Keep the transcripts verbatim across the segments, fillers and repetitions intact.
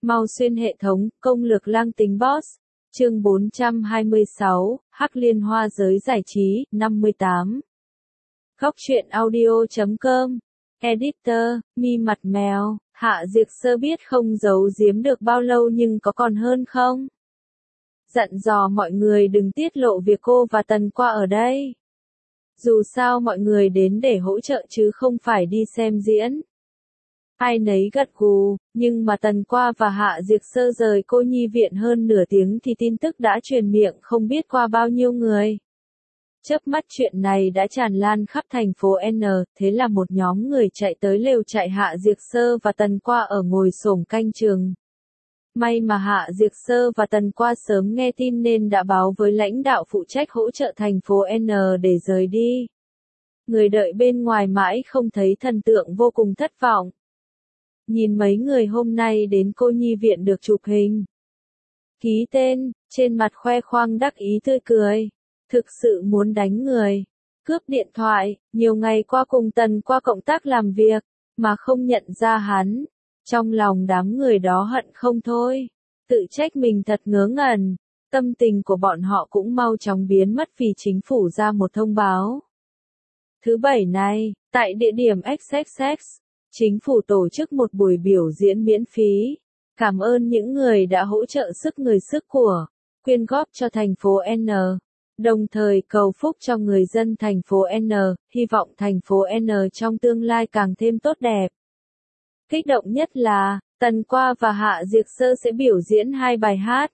Mau xuyên hệ thống, công lược lang tính boss. Chương bốn trăm hai mươi sáu, Hắc Liên Hoa giới giải trí, năm mươi tám. Góc truyện audio chấm com. Editor, Mi Mặt Mèo, Hạ Diệc Sơ biết không giấu giếm được bao lâu nhưng có còn hơn không? Dặn dò mọi người đừng tiết lộ việc cô và Tần Qua ở đây. Dù sao mọi người đến để hỗ trợ chứ không phải đi xem diễn. Ai nấy gật gù, nhưng mà Tần Qua và Hạ Diệc Sơ rời cô nhi viện hơn nửa tiếng thì tin tức đã truyền miệng không biết qua bao nhiêu người. Chớp mắt chuyện này đã tràn lan khắp thành phố N, thế là một nhóm người chạy tới lều trại Hạ Diệc Sơ và Tần Qua ở ngồi xổm canh chừng. May mà Hạ Diệc Sơ và Tần Qua sớm nghe tin nên đã báo với lãnh đạo phụ trách hỗ trợ thành phố N để rời đi. Người đợi bên ngoài mãi không thấy thần tượng vô cùng thất vọng. Nhìn mấy người hôm nay đến cô nhi viện được chụp hình, ký tên, trên mặt khoe khoang đắc ý tươi cười. Thực sự muốn đánh người, cướp điện thoại, nhiều ngày qua cùng Tần Qua cộng tác làm việc, mà không nhận ra hắn. Trong lòng đám người đó hận không thôi, tự trách mình thật ngớ ngẩn. Tâm tình của bọn họ cũng mau chóng biến mất vì chính phủ ra một thông báo. Thứ bảy này, tại địa điểm ích ích ích, chính phủ tổ chức một buổi biểu diễn miễn phí. Cảm ơn những người đã hỗ trợ sức người sức của, quyên góp cho thành phố N. Đồng thời cầu phúc cho người dân thành phố N, hy vọng thành phố N trong tương lai càng thêm tốt đẹp. Kích động nhất là, Tần Qua và Hạ Diệc Sơ sẽ biểu diễn hai bài hát.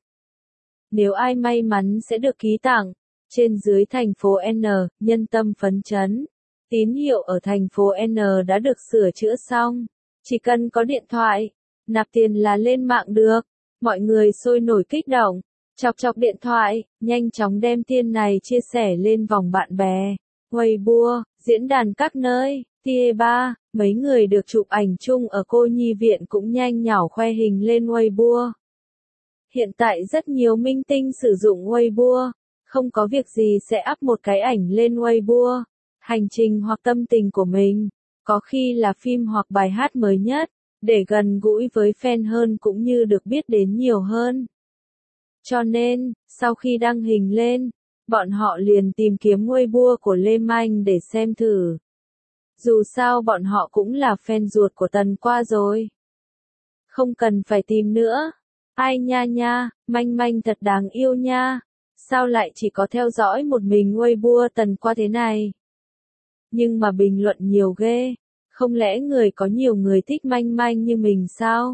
Nếu ai may mắn sẽ được ký tặng. Trên dưới thành phố N, nhân tâm phấn chấn. Tín hiệu ở thành phố N đã được sửa chữa xong. Chỉ cần có điện thoại, nạp tiền là lên mạng được. Mọi người sôi nổi kích động. Chọc chọc điện thoại, nhanh chóng đem tin này chia sẻ lên vòng bạn bè, Weibo, diễn đàn các nơi, Tie ba, mấy người được chụp ảnh chung ở cô nhi viện cũng nhanh nhảu khoe hình lên Weibo. Hiện tại rất nhiều minh tinh sử dụng Weibo, không có việc gì sẽ up một cái ảnh lên Weibo, hành trình hoặc tâm tình của mình, có khi là phim hoặc bài hát mới nhất, để gần gũi với fan hơn cũng như được biết đến nhiều hơn. Cho nên, sau khi đăng hình lên, bọn họ liền tìm kiếm Weibo của Lê Manh để xem thử. Dù sao bọn họ cũng là fan ruột của Tần Qua rồi. Không cần phải tìm nữa. Ai nha nha, Manh Manh thật đáng yêu nha. Sao lại chỉ có theo dõi một mình Weibo Tần Qua thế này? Nhưng mà bình luận nhiều ghê. Không lẽ người có nhiều người thích Manh Manh như mình sao?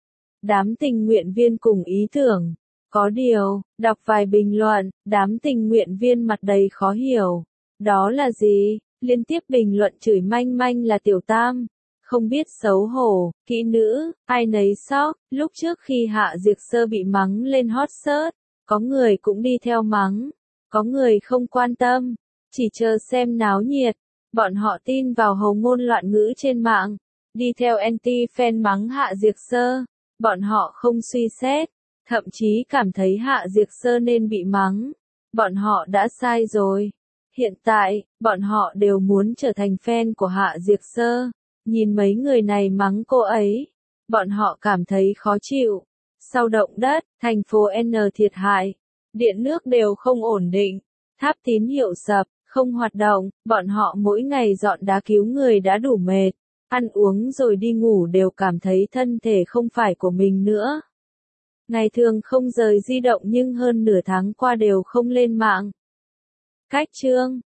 Đám tình nguyện viên cùng ý tưởng. Có điều, đọc vài bình luận, đám tình nguyện viên mặt đầy khó hiểu. Đó là gì? Liên tiếp bình luận chửi Manh Manh là tiểu tam. Không biết xấu hổ, kỹ nữ, ai nấy sốc. Lúc trước khi Hạ Diệc Sơ bị mắng lên hot search, có người cũng đi theo mắng. Có người không quan tâm, chỉ chờ xem náo nhiệt. Bọn họ tin vào hầu ngôn loạn ngữ trên mạng. Đi theo anti-fan mắng Hạ Diệc Sơ. Bọn họ không suy xét. Thậm chí cảm thấy Hạ Diệc Sơ nên bị mắng. Bọn họ đã sai rồi. Hiện tại, bọn họ đều muốn trở thành fan của Hạ Diệc Sơ. Nhìn mấy người này mắng cô ấy. Bọn họ cảm thấy khó chịu. Sau động đất, thành phố N thiệt hại. Điện nước đều không ổn định. Tháp tín hiệu sập, không hoạt động. Bọn họ mỗi ngày dọn đá cứu người đã đủ mệt. Ăn uống rồi đi ngủ đều cảm thấy thân thể không phải của mình nữa. Ngày thường không rời di động nhưng hơn nửa tháng qua đều không lên mạng. Cách chương